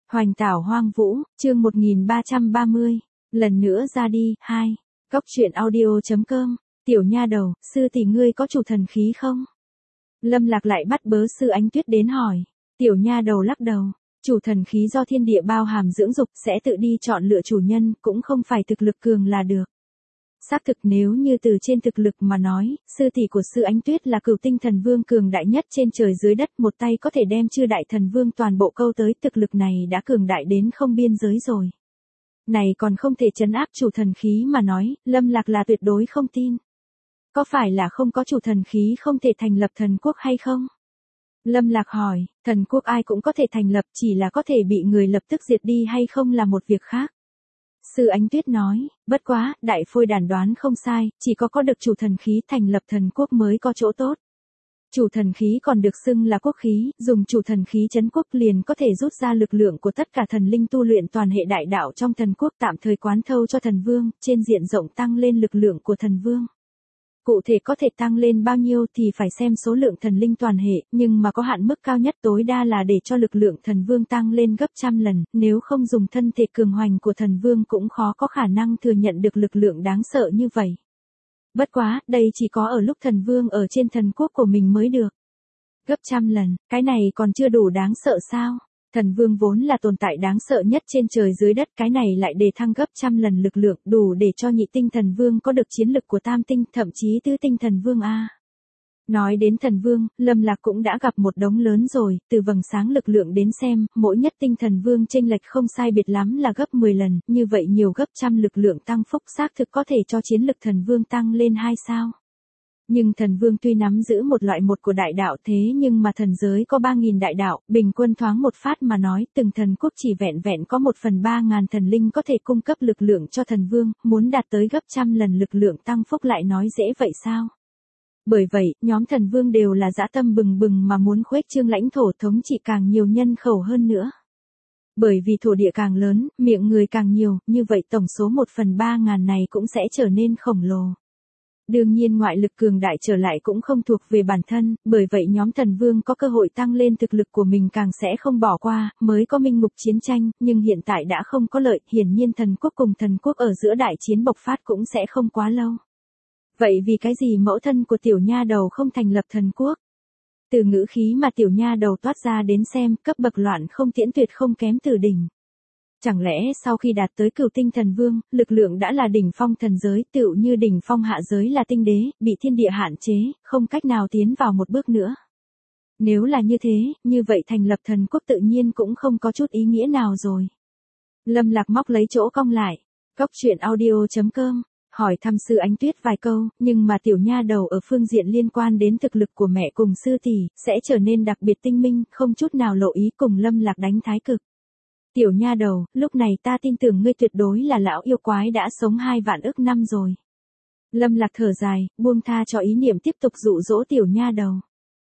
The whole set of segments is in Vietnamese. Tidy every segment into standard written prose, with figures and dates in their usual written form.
Hoành tảo hoang vũ, chương 1330, lần nữa ra đi, 2. Cốc truyện audio.com, tiểu nha đầu, sư tỷ ngươi có chủ thần khí không? Lâm Lạc lại bắt bớ sư Ánh Tuyết đến hỏi, tiểu nha đầu lắc đầu, chủ thần khí do thiên địa bao hàm dưỡng dục sẽ tự đi chọn lựa chủ nhân, cũng không phải thực lực cường là được. Xác thực nếu như từ trên thực lực mà nói, sư tỷ của sư Ánh Tuyết là Cửu Tinh Thần Vương cường đại nhất trên trời dưới đất, một tay có thể đem chư đại thần vương toàn bộ câu tới, thực lực này đã cường đại đến không biên giới rồi. Này còn không thể trấn áp chủ thần khí mà nói, Lâm Lạc là tuyệt đối không tin. Có phải là không có chủ thần khí không thể thành lập thần quốc hay không? Lâm Lạc hỏi, thần quốc ai cũng có thể thành lập, chỉ là có thể bị người lập tức diệt đi hay không là một việc khác. Sư Ánh Tuyết nói, bất quá, đại phôi đàn đoán không sai, chỉ có được chủ thần khí thành lập thần quốc mới có chỗ tốt. Chủ thần khí còn được xưng là quốc khí, dùng chủ thần khí trấn quốc liền có thể rút ra lực lượng của tất cả thần linh tu luyện toàn hệ đại đạo trong thần quốc, tạm thời quán thâu cho thần vương, trên diện rộng tăng lên lực lượng của thần vương. Cụ thể có thể tăng lên bao nhiêu thì phải xem số lượng thần linh toàn hệ, nhưng mà có hạn mức cao nhất tối đa là để cho lực lượng thần vương tăng lên gấp trăm lần, nếu không dùng thân thể cường hoành của thần vương cũng khó có khả năng thừa nhận được lực lượng đáng sợ như vậy. Bất quá, đây chỉ có ở lúc thần vương ở trên thần quốc của mình mới được. Gấp trăm lần, cái này còn chưa đủ đáng sợ sao? Thần vương vốn là tồn tại đáng sợ nhất trên trời dưới đất, cái này lại đề thăng gấp trăm lần lực lượng, đủ để cho nhị tinh thần vương có được chiến lực của tam tinh, thậm chí tứ tinh thần vương a. Nói đến thần vương, Lâm Lạc cũng đã gặp một đống lớn rồi, từ vầng sáng lực lượng đến xem, mỗi nhất tinh thần vương chênh lệch không sai biệt lắm là gấp 10 lần, như vậy nhiều gấp trăm lực lượng tăng phúc xác thực có thể cho chiến lực thần vương tăng lên 2 sao. Nhưng thần vương tuy nắm giữ một loại một của đại đạo, thế nhưng mà thần giới có 3.000 đại đạo, bình quân thoáng một phát mà nói, từng thần quốc chỉ vẹn vẹn có 1/3.000 thần linh có thể cung cấp lực lượng cho thần vương, muốn đạt tới gấp trăm lần lực lượng tăng phúc lại nói dễ vậy sao? Bởi vậy, nhóm thần vương đều là dã tâm bừng bừng mà muốn khuếch trương lãnh thổ, thống trị càng nhiều nhân khẩu hơn nữa. Bởi vì thổ địa càng lớn, miệng người càng nhiều, như vậy tổng số 1/3.000 này cũng sẽ trở nên khổng lồ. Đương nhiên ngoại lực cường đại trở lại cũng không thuộc về bản thân, bởi vậy nhóm thần vương có cơ hội tăng lên thực lực của mình càng sẽ không bỏ qua, mới có minh ngục chiến tranh, nhưng hiện tại đã không có lợi, hiển nhiên thần quốc cùng thần quốc ở giữa đại chiến bộc phát cũng sẽ không quá lâu. Vậy vì cái gì mẫu thân của tiểu nha đầu không thành lập thần quốc? Từ ngữ khí mà tiểu nha đầu toát ra đến xem, cấp bậc loạn không tiễn tuyệt không kém từ đỉnh. Chẳng lẽ sau khi đạt tới Cửu Tinh Thần Vương, lực lượng đã là đỉnh phong thần giới, tựu như đỉnh phong hạ giới là tinh đế, bị thiên địa hạn chế, không cách nào tiến vào một bước nữa. Nếu là như thế, như vậy thành lập thần quốc tự nhiên cũng không có chút ý nghĩa nào rồi. Lâm Lạc móc lấy chỗ cong lại, cốc truyện audio.com, hỏi thăm sư Ánh Tuyết vài câu, nhưng mà tiểu nha đầu ở phương diện liên quan đến thực lực của mẹ cùng sư tỷ, sẽ trở nên đặc biệt tinh minh, không chút nào lộ ý cùng Lâm Lạc đánh thái cực. Tiểu nha đầu, lúc này ta tin tưởng ngươi tuyệt đối là lão yêu quái đã sống 2 vạn ức năm rồi. Lâm Lạc thở dài, buông tha cho ý niệm tiếp tục dụ dỗ tiểu nha đầu.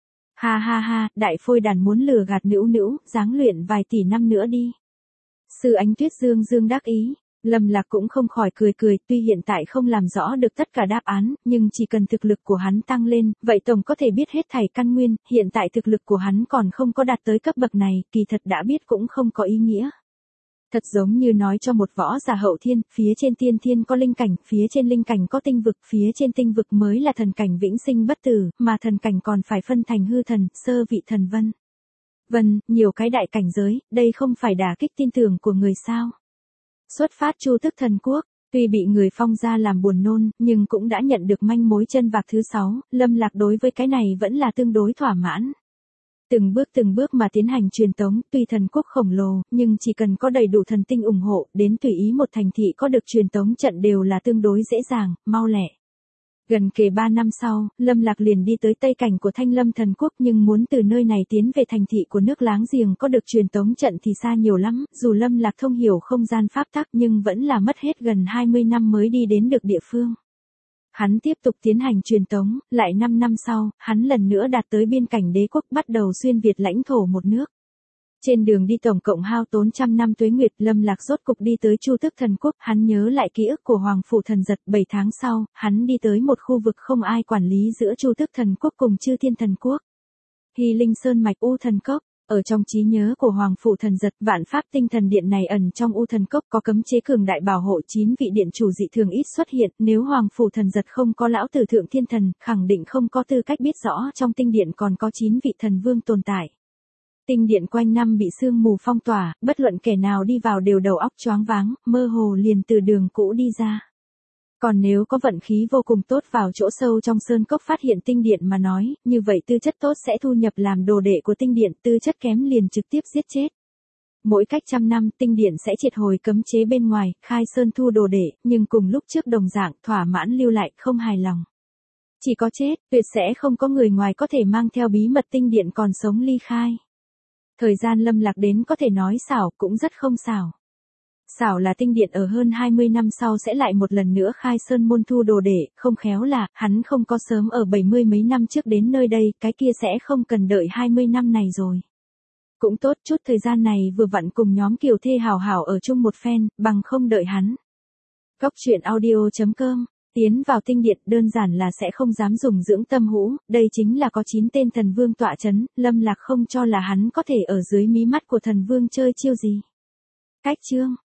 Ha ha ha, đại phôi đàn muốn lừa gạt nữu nữu, ráng luyện vài tỷ năm nữa đi. Sư Ánh Tuyết dương dương đắc ý. Lâm Lạc cũng không khỏi cười cười, tuy hiện tại không làm rõ được tất cả đáp án, nhưng chỉ cần thực lực của hắn tăng lên, vậy tổng có thể biết hết thảy căn nguyên, hiện tại thực lực của hắn còn không có đạt tới cấp bậc này, kỳ thật đã biết cũng không có ý nghĩa. Thật giống như nói cho một võ giả hậu thiên, phía trên tiên thiên có linh cảnh, phía trên linh cảnh có tinh vực, phía trên tinh vực mới là thần cảnh vĩnh sinh bất tử, mà thần cảnh còn phải phân thành hư thần, sơ vị thần vân. Vân, nhiều cái đại cảnh giới, đây không phải đả kích tin tưởng của người sao? Xuất phát Chu Tức Thần Quốc, tuy bị người phong ra làm buồn nôn, nhưng cũng đã nhận được manh mối chân vạc thứ 6, Lâm Lạc đối với cái này vẫn là tương đối thỏa mãn. Từng bước mà tiến hành truyền tống, tuy thần quốc khổng lồ, nhưng chỉ cần có đầy đủ thần tinh ủng hộ, đến tùy ý một thành thị có được truyền tống trận đều là tương đối dễ dàng, mau lẹ. Gần kề 3 năm sau, Lâm Lạc liền đi tới tây cảnh của Thanh Lâm Thần Quốc, nhưng muốn từ nơi này tiến về thành thị của nước láng giềng có được truyền tống trận thì xa nhiều lắm, dù Lâm Lạc thông hiểu không gian pháp tắc nhưng vẫn là mất hết gần 20 năm mới đi đến được địa phương. Hắn tiếp tục tiến hành truyền tống, lại 5 năm sau, hắn lần nữa đạt tới biên cảnh đế quốc, bắt đầu xuyên Việt lãnh thổ một nước. Trên đường đi tổng cộng hao tốn trăm năm tuế nguyệt, Lâm Lạc rốt cục đi tới Chu Tức Thần Quốc, hắn nhớ lại ký ức của Hoàng Phủ Thần Giật, 7 tháng sau, hắn đi tới một khu vực không ai quản lý giữa Chu Tức Thần Quốc cùng Chư Thiên Thần Quốc. Hy Linh Sơn mạch U Thần Cốc, Ở trong trí nhớ của Hoàng Phủ Thần Giật, vạn pháp tinh thần điện này ẩn trong U Thần Cốc có cấm chế cường đại bảo hộ 9 vị điện chủ dị thường ít xuất hiện, nếu Hoàng Phủ Thần Giật không có lão tử thượng thiên thần, khẳng định không có tư cách biết rõ trong tinh điện còn có 9 vị thần vương tồn tại. Tinh điện quanh năm bị sương mù phong tỏa, bất luận kẻ nào đi vào đều đầu óc choáng váng, mơ hồ liền từ đường cũ đi ra. Còn nếu có vận khí vô cùng tốt vào chỗ sâu trong sơn cốc phát hiện tinh điện mà nói, như vậy tư chất tốt sẽ thu nhập làm đồ đệ của tinh điện, tư chất kém liền trực tiếp giết chết. Mỗi cách 100 năm tinh điện sẽ triệt hồi cấm chế bên ngoài, khai sơn thu đồ đệ, nhưng cùng lúc trước đồng dạng thỏa mãn lưu lại không hài lòng. Chỉ có chết, tuyệt sẽ không có người ngoài có thể mang theo bí mật tinh điện còn sống ly khai. Thời gian Lâm Lạc đến có thể nói xảo cũng rất không xảo. Xảo là tinh điện ở hơn 20 năm sau sẽ lại một lần nữa khai sơn môn thu đồ đệ, không khéo là, hắn không có sớm ở 70 mấy năm trước đến nơi đây, cái kia sẽ không cần đợi 20 năm này rồi. Cũng tốt, chút thời gian này vừa vặn cùng nhóm Kiều Thê hào hào ở chung một phen, bằng không đợi hắn. Góc truyện audio.com, tiến vào tinh điện đơn giản là sẽ không dám dùng dưỡng tâm hũ, đây chính là có 9 tên thần vương tọa chấn, Lâm Lạc không cho là hắn có thể ở dưới mí mắt của thần vương chơi chiêu gì. Cách chương